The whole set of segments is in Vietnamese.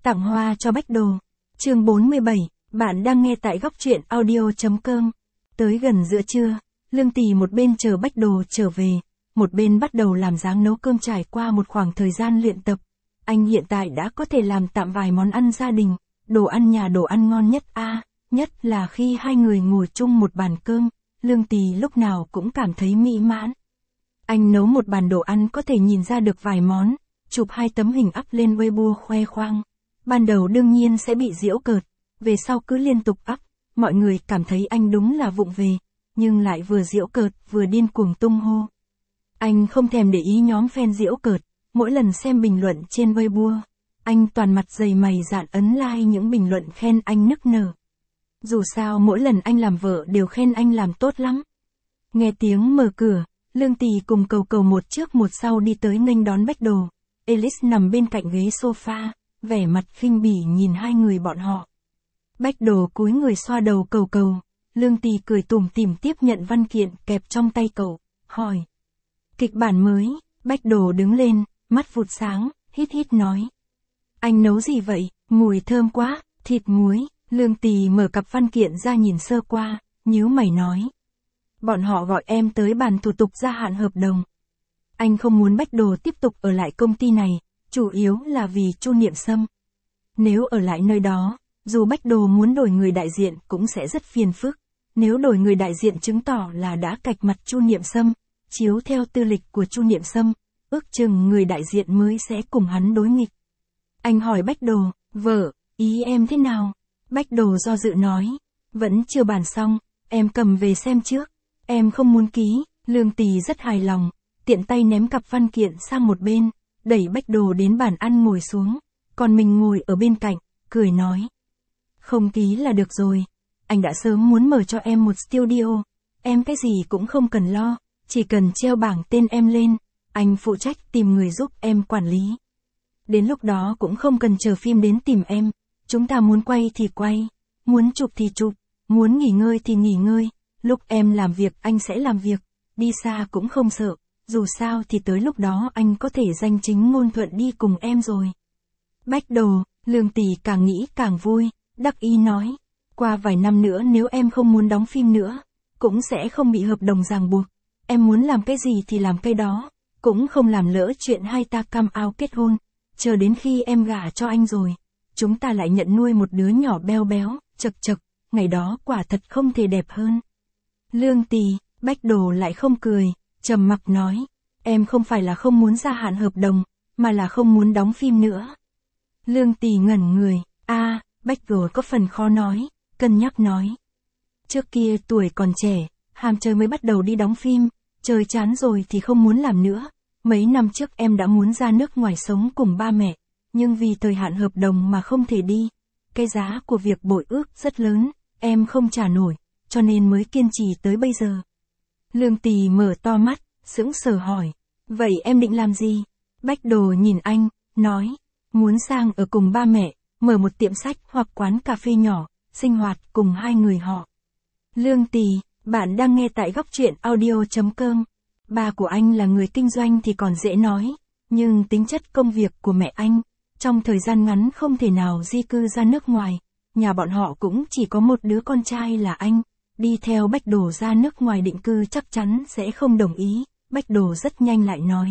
Tặng hoa cho Bách Đồ. Chương 47, bạn đang nghe tại góc truyện audio.com. Tới gần giữa trưa, Lương Tì một bên chờ Bách Đồ trở về, một bên bắt đầu làm dáng nấu cơm. Trải qua một khoảng thời gian luyện tập, anh hiện tại đã có thể làm tạm vài món ăn gia đình, đồ ăn nhà đồ ăn ngon nhất nhất là khi hai người ngồi chung một bàn cơm, Lương Tì lúc nào cũng cảm thấy mỹ mãn. Anh nấu một bàn đồ ăn có thể nhìn ra được vài món, chụp 2 tấm hình up lên Weibo khoe khoang. Ban đầu đương nhiên sẽ bị giễu cợt, về sau cứ liên tục up, mọi người cảm thấy anh đúng là vụng về, nhưng lại vừa giễu cợt vừa điên cuồng tung hô. Anh không thèm để ý nhóm fan giễu cợt, mỗi lần xem bình luận trên Weibo, anh toàn mặt dày mày dạn ấn like những bình luận khen anh nức nở. Dù sao mỗi lần anh làm vợ đều khen anh làm tốt lắm. Nghe tiếng mở cửa, Lương Tì cùng Cầu Cầu một trước một sau đi tới nghênh đón Bách Đồ. Alice nằm bên cạnh ghế sofa, vẻ mặt khinh bỉ nhìn hai người bọn họ. Bách Đồ cúi người xoa đầu Cầu Cầu, Lương Tì cười tủm tỉm tiếp nhận văn kiện kẹp trong tay cậu, hỏi. Kịch bản mới. Bách Đồ đứng lên, mắt vụt sáng, hít hít nói. Anh nấu gì vậy, mùi thơm quá, thịt muối. Lương Tì mở cặp văn kiện ra nhìn sơ qua, nhíu mày nói. Bọn họ gọi em tới bàn thủ tục gia hạn hợp đồng. Anh không muốn Bách Đồ tiếp tục ở lại công ty này, chủ yếu là vì Chu Niệm Sâm. Nếu ở lại nơi đó, dù Bách Đồ muốn đổi người đại diện cũng sẽ rất phiền phức. Nếu đổi người đại diện chứng tỏ là đã cạch mặt Chu Niệm Sâm, chiếu theo tư lịch của Chu Niệm Sâm, ước chừng người đại diện mới sẽ cùng hắn đối nghịch. Anh hỏi Bách Đồ, vợ, ý em thế nào? Bách Đồ do dự nói, vẫn chưa bàn xong, em cầm về xem trước, em không muốn ký. Lương Tì rất hài lòng, tiện tay ném cặp văn kiện sang một bên, đẩy Bách Đồ đến bàn ăn ngồi xuống, còn mình ngồi ở bên cạnh, cười nói. Không ký là được rồi, anh đã sớm muốn mở cho em một studio, em cái gì cũng không cần lo, chỉ cần treo bảng tên em lên, anh phụ trách tìm người giúp em quản lý. Đến lúc đó cũng không cần chờ phim đến tìm em, chúng ta muốn quay thì quay, muốn chụp thì chụp, muốn nghỉ ngơi thì nghỉ ngơi, lúc em làm việc anh sẽ làm việc, đi xa cũng không sợ, dù sao thì tới lúc đó anh có thể danh chính ngôn thuận đi cùng em rồi. Bách Đồ, Lương Tì càng nghĩ càng vui, đắc ý nói, qua vài năm nữa nếu em không muốn đóng phim nữa, cũng sẽ không bị hợp đồng ràng buộc, em muốn làm cái gì thì làm cái đó, cũng không làm lỡ chuyện hai ta come out kết hôn, chờ đến khi em gả cho anh rồi, chúng ta lại nhận nuôi một đứa nhỏ béo béo, chật chật, ngày đó quả thật không thể đẹp hơn. Lương Tì, Bách Đồ lại không cười, trầm mặc nói, em không phải là không muốn gia hạn hợp đồng, mà là không muốn đóng phim nữa. Lương Tì ngẩn người, Bách Đồ có phần khó nói, cân nhắc nói. Trước kia tuổi còn trẻ, ham chơi mới bắt đầu đi đóng phim, chơi chán rồi thì không muốn làm nữa. Mấy năm trước em đã muốn ra nước ngoài sống cùng ba mẹ, nhưng vì thời hạn hợp đồng mà không thể đi. Cái giá của việc bội ước rất lớn, em không trả nổi, cho nên mới kiên trì tới bây giờ. Lương Tì mở to mắt, sững sờ hỏi, vậy em định làm gì? Bách Đồ nhìn anh, nói, muốn sang ở cùng ba mẹ, mở một tiệm sách hoặc quán cà phê nhỏ, sinh hoạt cùng hai người họ. Lương Tì, bạn đang nghe tại góc truyện audio.com. Ba của anh là người kinh doanh thì còn dễ nói, nhưng tính chất công việc của mẹ anh, trong thời gian ngắn không thể nào di cư ra nước ngoài, nhà bọn họ cũng chỉ có một đứa con trai là anh, đi theo Bách Đồ ra nước ngoài định cư chắc chắn sẽ không đồng ý. Bách Đồ rất nhanh lại nói.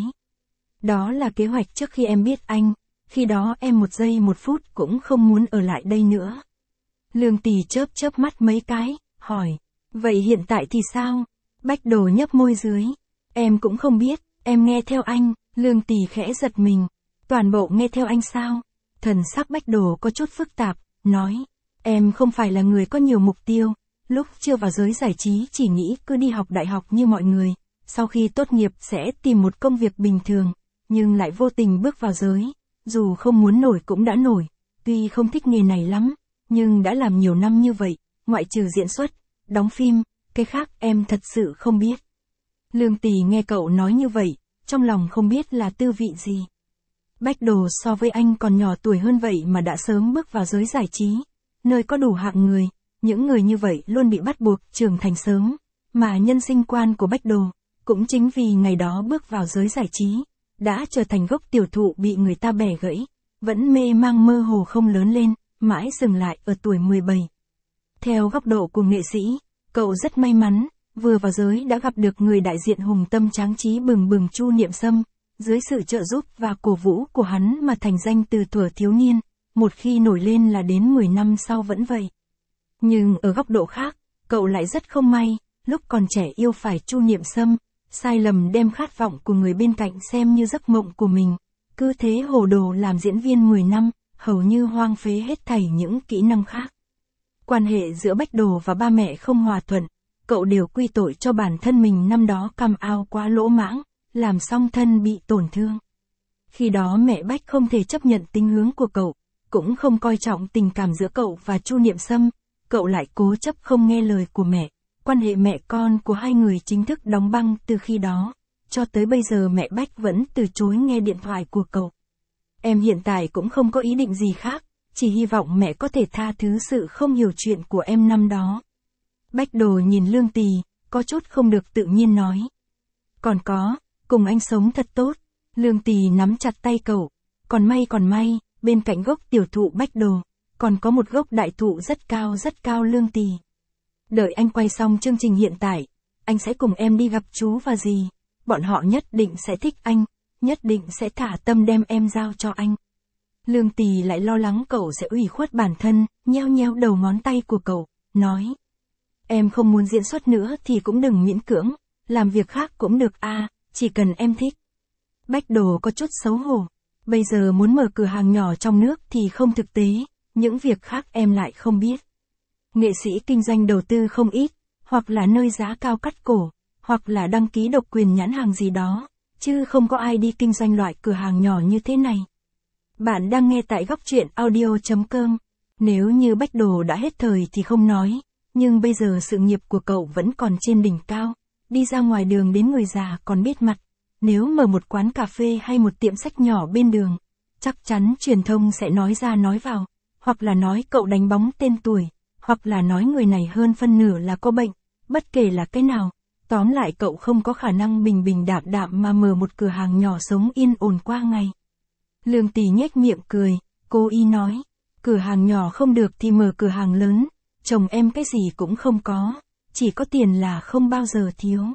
Đó là kế hoạch trước khi em biết anh, khi đó em một giây một phút cũng không muốn ở lại đây nữa. Lương Tì chớp mắt mấy cái, hỏi, vậy hiện tại thì sao? Bách Đồ nhấp môi dưới. Em cũng không biết, em nghe theo anh. Lương Tì khẽ giật mình. Toàn bộ nghe theo anh sao? Thần sắc Bách Đồ có chút phức tạp, nói, em không phải là người có nhiều mục tiêu, lúc chưa vào giới giải trí chỉ nghĩ cứ đi học đại học như mọi người, sau khi tốt nghiệp sẽ tìm một công việc bình thường, nhưng lại vô tình bước vào giới, dù không muốn nổi cũng đã nổi, tuy không thích nghề này lắm, nhưng đã làm nhiều năm như vậy, ngoại trừ diễn xuất, đóng phim, cái khác em thật sự không biết. Lương Tì nghe cậu nói như vậy, trong lòng không biết là tư vị gì. Bách Đồ so với anh còn nhỏ tuổi hơn vậy mà đã sớm bước vào giới giải trí, nơi có đủ hạng người, những người như vậy luôn bị bắt buộc trưởng thành sớm, mà nhân sinh quan của Bách Đồ, cũng chính vì ngày đó bước vào giới giải trí, đã trở thành gốc tiểu thụ bị người ta bẻ gãy, vẫn mê mang mơ hồ không lớn lên, mãi dừng lại ở tuổi 17. Theo góc độ của nghệ sĩ, cậu rất may mắn, vừa vào giới đã gặp được người đại diện hùng tâm tráng trí bừng bừng Chu Niệm Sâm, dưới sự trợ giúp và cổ vũ của hắn mà thành danh từ thuở thiếu niên, một khi nổi lên là đến 10 năm sau vẫn vậy. Nhưng ở góc độ khác, cậu lại rất không may, lúc còn trẻ yêu phải Chu Niệm Sâm, sai lầm đem khát vọng của người bên cạnh xem như giấc mộng của mình, cứ thế hồ đồ làm diễn viên 10 năm, hầu như hoang phế hết thảy những kỹ năng khác. Quan hệ giữa Bách Đồ và ba mẹ không hòa thuận, cậu đều quy tội cho bản thân mình năm đó cam ao quá lỗ mãng, làm song thân bị tổn thương. Khi đó mẹ Bách không thể chấp nhận tính hướng của cậu, cũng không coi trọng tình cảm giữa cậu và Chu Niệm Sâm, cậu lại cố chấp không nghe lời của mẹ. Quan hệ mẹ con của hai người chính thức đóng băng từ khi đó, cho tới bây giờ mẹ Bách vẫn từ chối nghe điện thoại của cậu. Em hiện tại cũng không có ý định gì khác, chỉ hy vọng mẹ có thể tha thứ sự không hiểu chuyện của em năm đó. Bách Đồ nhìn Lương Tì, có chút không được tự nhiên nói. Còn có, cùng anh sống thật tốt. Lương Tì nắm chặt tay cậu. Còn may, bên cạnh gốc tiểu thụ Bách Đồ, còn có một gốc đại thụ rất cao Lương Tì. Đợi anh quay xong chương trình hiện tại, anh sẽ cùng em đi gặp chú và dì. Bọn họ nhất định sẽ thích anh, nhất định sẽ thả tâm đem em giao cho anh. Lương Tì lại lo lắng cậu sẽ ủy khuất bản thân, nheo đầu ngón tay của cậu, nói. Em không muốn diễn xuất nữa thì cũng đừng miễn cưỡng, làm việc khác cũng được chỉ cần em thích. Bách Đồ có chút xấu hổ, bây giờ muốn mở cửa hàng nhỏ trong nước thì không thực tế, những việc khác em lại không biết. Nghệ sĩ kinh doanh đầu tư không ít, hoặc là nơi giá cao cắt cổ, hoặc là đăng ký độc quyền nhãn hàng gì đó, chứ không có ai đi kinh doanh loại cửa hàng nhỏ như thế này. Bạn đang nghe tại góc truyện audio.com. Nếu như Bách Đồ đã hết thời thì không nói, nhưng bây giờ sự nghiệp của cậu vẫn còn trên đỉnh cao, đi ra ngoài đường đến người già còn biết mặt. Nếu mở một quán cà phê hay một tiệm sách nhỏ bên đường, chắc chắn truyền thông sẽ nói ra nói vào, hoặc là nói cậu đánh bóng tên tuổi, hoặc là nói người này hơn phân nửa là có bệnh, bất kể là cái nào. Tóm lại cậu không có khả năng bình đạm mà mở một cửa hàng nhỏ sống yên ổn qua ngày. Lương Tì nhếch miệng cười, cô y nói, cửa hàng nhỏ không được thì mở cửa hàng lớn, chồng em cái gì cũng không có, chỉ có tiền là không bao giờ thiếu.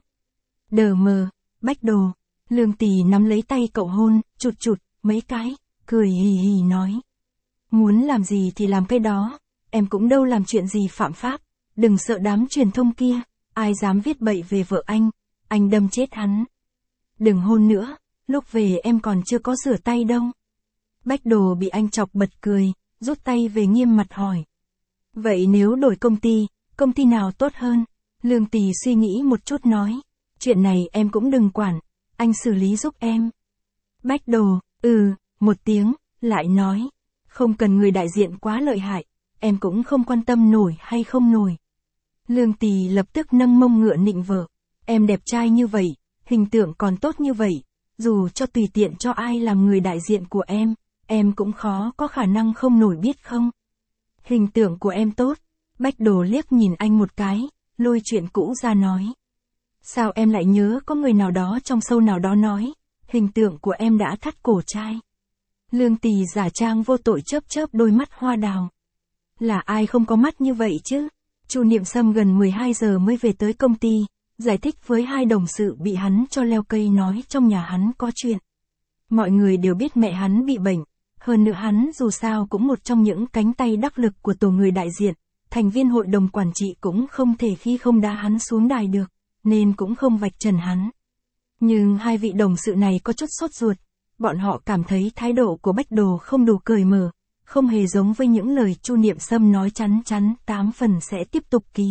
Đờ mờ, Bách Đồ. Lương Tì nắm lấy tay cậu hôn, chụt mấy cái, cười hì nói. Muốn làm gì thì làm cái đó, em cũng đâu làm chuyện gì phạm pháp, đừng sợ đám truyền thông kia, ai dám viết bậy về vợ anh đâm chết hắn. Đừng hôn nữa, lúc về em còn chưa có rửa tay đâu. Bách Đồ bị anh chọc bật cười, rút tay về nghiêm mặt hỏi. Vậy nếu đổi công ty nào tốt hơn? Lương Tì suy nghĩ một chút nói, chuyện này em cũng đừng quản, anh xử lý giúp em. Bách Đồ, một tiếng, lại nói, không cần người đại diện quá lợi hại, em cũng không quan tâm nổi hay không nổi. Lương Tì lập tức nâng mông ngựa nịnh vợ, em đẹp trai như vậy, hình tượng còn tốt như vậy, dù cho tùy tiện cho ai làm người đại diện của em cũng khó có khả năng không nổi biết không. Hình tượng của em tốt. Bách Đồ liếc nhìn anh một cái, lôi chuyện cũ ra nói. Sao em lại nhớ có người nào đó trong show nào đó nói, hình tượng của em đã thắt cổ trai. Lương Tì giả trang vô tội chớp đôi mắt hoa đào. Là ai không có mắt như vậy chứ? Chu Niệm Sâm gần 12 giờ mới về tới công ty, giải thích với hai đồng sự bị hắn cho leo cây nói trong nhà hắn có chuyện. Mọi người đều biết mẹ hắn bị bệnh, hơn nữa hắn dù sao cũng một trong những cánh tay đắc lực của tổ người đại diện, thành viên hội đồng quản trị cũng không thể khi không đá hắn xuống đài được, nên cũng không vạch trần hắn. Nhưng hai vị đồng sự này có chút sốt ruột, bọn họ cảm thấy thái độ của Bách Đồ không đủ cởi mở, không hề giống với những lời Chu Niệm Sâm nói chắn 8 phần sẽ tiếp tục ký.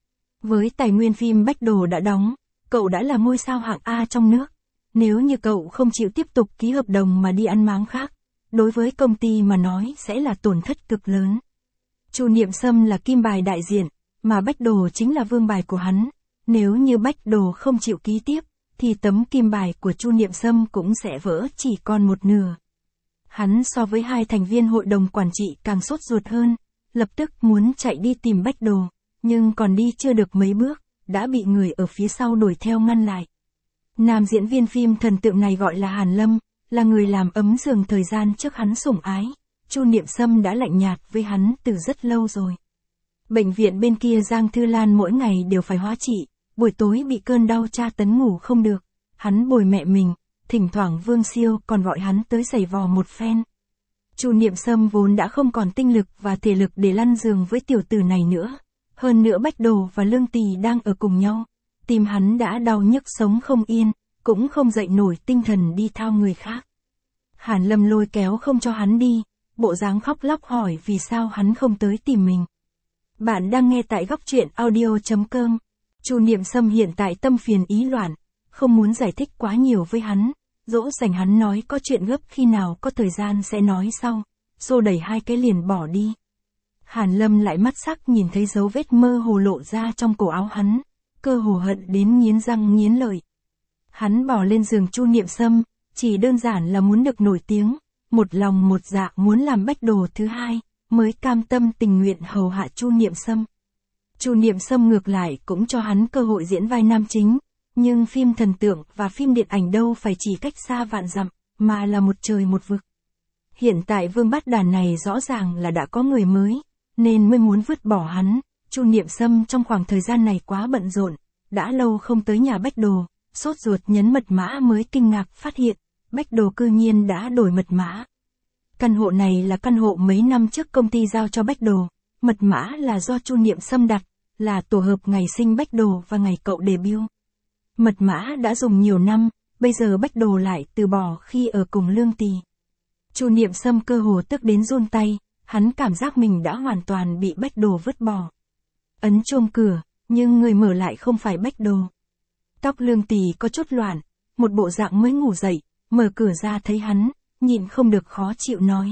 Với tài nguyên phim Bách Đồ đã đóng, cậu đã là ngôi sao hạng A trong nước. Nếu như cậu không chịu tiếp tục ký hợp đồng mà đi ăn máng khác, đối với công ty mà nói sẽ là tổn thất cực lớn. Chu Niệm Sâm là kim bài đại diện, mà Bách Đồ chính là vương bài của hắn. Nếu như Bách Đồ không chịu ký tiếp, thì tấm kim bài của Chu Niệm Sâm cũng sẽ vỡ chỉ còn một nửa. Hắn so với hai thành viên hội đồng quản trị càng sốt ruột hơn, lập tức muốn chạy đi tìm Bách Đồ, nhưng còn đi chưa được mấy bước, đã bị người ở phía sau đuổi theo ngăn lại. Nam diễn viên phim thần tượng này gọi là Hàn Lâm, là người làm ấm giường thời gian trước hắn sủng ái. Chu Niệm Sâm đã lạnh nhạt với hắn từ rất lâu rồi. Bệnh viện bên kia Giang Thư Lan mỗi ngày đều phải hóa trị, buổi tối bị cơn đau tra tấn ngủ không được. Hắn bồi mẹ mình, thỉnh thoảng Vương Siêu còn gọi hắn tới giày vò một phen. Chu Niệm Sâm vốn đã không còn tinh lực và thể lực để lăn giường với tiểu tử này nữa. Hơn nữa Bách Đồ và Lương Tỳ đang ở cùng nhau. Tim hắn đã đau nhức sống không yên, cũng không dậy nổi tinh thần đi thao người khác. Hàn Lâm lôi kéo không cho hắn đi, bộ dáng khóc lóc hỏi vì sao hắn không tới tìm mình. Bạn đang nghe tại góc truyện audio.com. Chu Niệm Sâm hiện tại tâm phiền ý loạn, không muốn giải thích quá nhiều với hắn, dỗ dành hắn nói có chuyện gấp khi nào có thời gian sẽ nói sau, xô đẩy hai cái liền bỏ đi. Hàn Lâm lại mắt sắc nhìn thấy dấu vết mơ hồ lộ ra trong cổ áo hắn, cơ hồ hận đến nghiến răng nghiến lợi. Hắn bỏ lên giường Chu Niệm Sâm, chỉ đơn giản là muốn được nổi tiếng, một lòng một dạ muốn làm Bách Đồ thứ hai, mới cam tâm tình nguyện hầu hạ Chu Niệm Sâm. Chu Niệm Sâm ngược lại cũng cho hắn cơ hội diễn vai nam chính, nhưng phim thần tượng và phim điện ảnh đâu phải chỉ cách xa vạn dặm, mà là một trời một vực. Hiện tại Vương Bát Đàn này rõ ràng là đã có người mới, nên mới muốn vứt bỏ hắn. Chu Niệm Sâm trong khoảng thời gian này quá bận rộn, đã lâu không tới nhà Bách Đồ, sốt ruột nhấn mật mã mới kinh ngạc phát hiện, Bách Đồ cư nhiên đã đổi mật mã. Căn hộ này là căn hộ mấy năm trước công ty giao cho Bách Đồ, mật mã là do Chu Niệm Sâm đặt, là tổ hợp ngày sinh Bách Đồ và ngày cậu debut. Mật mã đã dùng nhiều năm, bây giờ Bách Đồ lại từ bỏ khi ở cùng Lương Tỳ. Chu Niệm Sâm cơ hồ tức đến run tay, hắn cảm giác mình đã hoàn toàn bị Bách Đồ vứt bỏ. Ấn chuông cửa, nhưng người mở lại không phải Bách Đồ. Tóc Lương Tỳ có chút loạn, một bộ dạng mới ngủ dậy, mở cửa ra thấy hắn, nhịn không được khó chịu nói.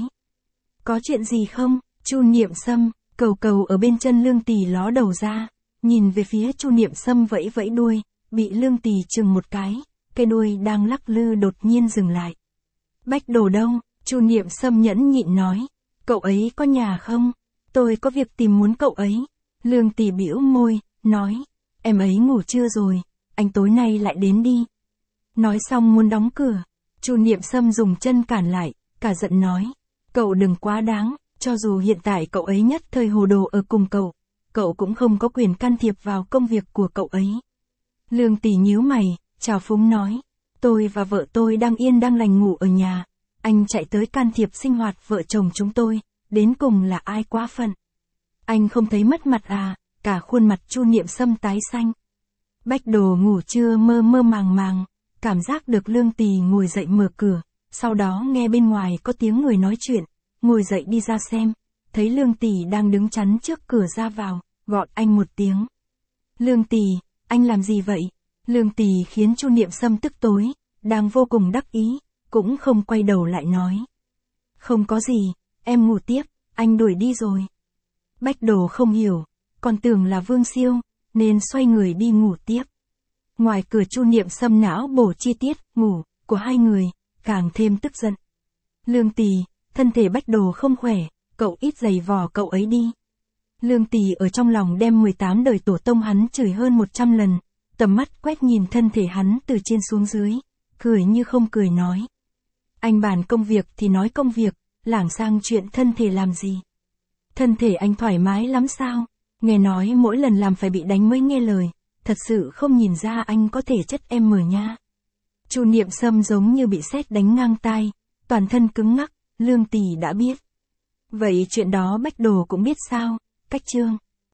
Có chuyện gì không? Chu Niệm Sâm, cầu ở bên chân Lương Tỳ ló đầu ra, nhìn về phía Chu Niệm Sâm vẫy vẫy đuôi, bị Lương Tỳ chừng một cái đuôi đang lắc lư đột nhiên dừng lại. Bách Đồ đâu? Chu Niệm Sâm nhẫn nhịn nói. Cậu ấy có nhà không? Tôi có việc tìm muốn cậu ấy. Lương Tỳ bĩu môi, nói. Em ấy ngủ trưa rồi, anh tối nay lại đến đi. Nói xong muốn đóng cửa. Chu Niệm Sâm dùng chân cản lại, cả giận nói. Cậu đừng quá đáng, cho dù hiện tại cậu ấy nhất thời hồ đồ ở cùng cậu cũng không có quyền can thiệp vào công việc của cậu ấy. Lương Tỳ nhíu mày, chào phúng nói. Tôi và vợ tôi đang yên đang lành ngủ ở nhà. Anh chạy tới can thiệp sinh hoạt vợ chồng chúng tôi, đến cùng là ai quá phận. Anh không thấy mất mặt à? Cả khuôn mặt Chu Niệm Sâm tái xanh. Bách Đồ ngủ trưa mơ mơ màng màng, cảm giác được Lương Tỳ ngồi dậy mở cửa, sau đó nghe bên ngoài có tiếng người nói chuyện, ngồi dậy đi ra xem, thấy Lương Tỳ đang đứng chắn trước cửa ra vào, gọi anh một tiếng. Lương Tỳ, anh làm gì vậy? Lương Tỳ khiến Chu Niệm Sâm tức tối, đang vô cùng đắc ý, cũng không quay đầu lại nói. Không có gì, em ngủ tiếp, anh đuổi đi rồi. Bách Đồ không hiểu, còn tưởng là Vương Siêu, nên xoay người đi ngủ tiếp. Ngoài cửa Chu Niệm Sâm não bổ chi tiết ngủ của hai người, càng thêm tức giận. Lương Tỳ, thân thể Bách Đồ không khỏe, cậu ít giày vò cậu ấy đi. Lương Tỳ ở trong lòng đem 18 đời tổ tông hắn chửi hơn 100 lần, tầm mắt quét nhìn thân thể hắn từ trên xuống dưới, cười như không cười nói. Anh bàn công việc thì nói công việc, lảng sang chuyện thân thể làm gì? Thân thể anh thoải mái lắm sao? Nghe nói mỗi lần làm phải bị đánh mới nghe lời, thật sự không nhìn ra anh có thể chất em mở nha. Chu Niệm Sâm giống như bị sét đánh ngang tai, toàn thân cứng ngắc, Lương Tỳ đã biết. Vậy chuyện đó Bách Đồ cũng biết sao? Cách chương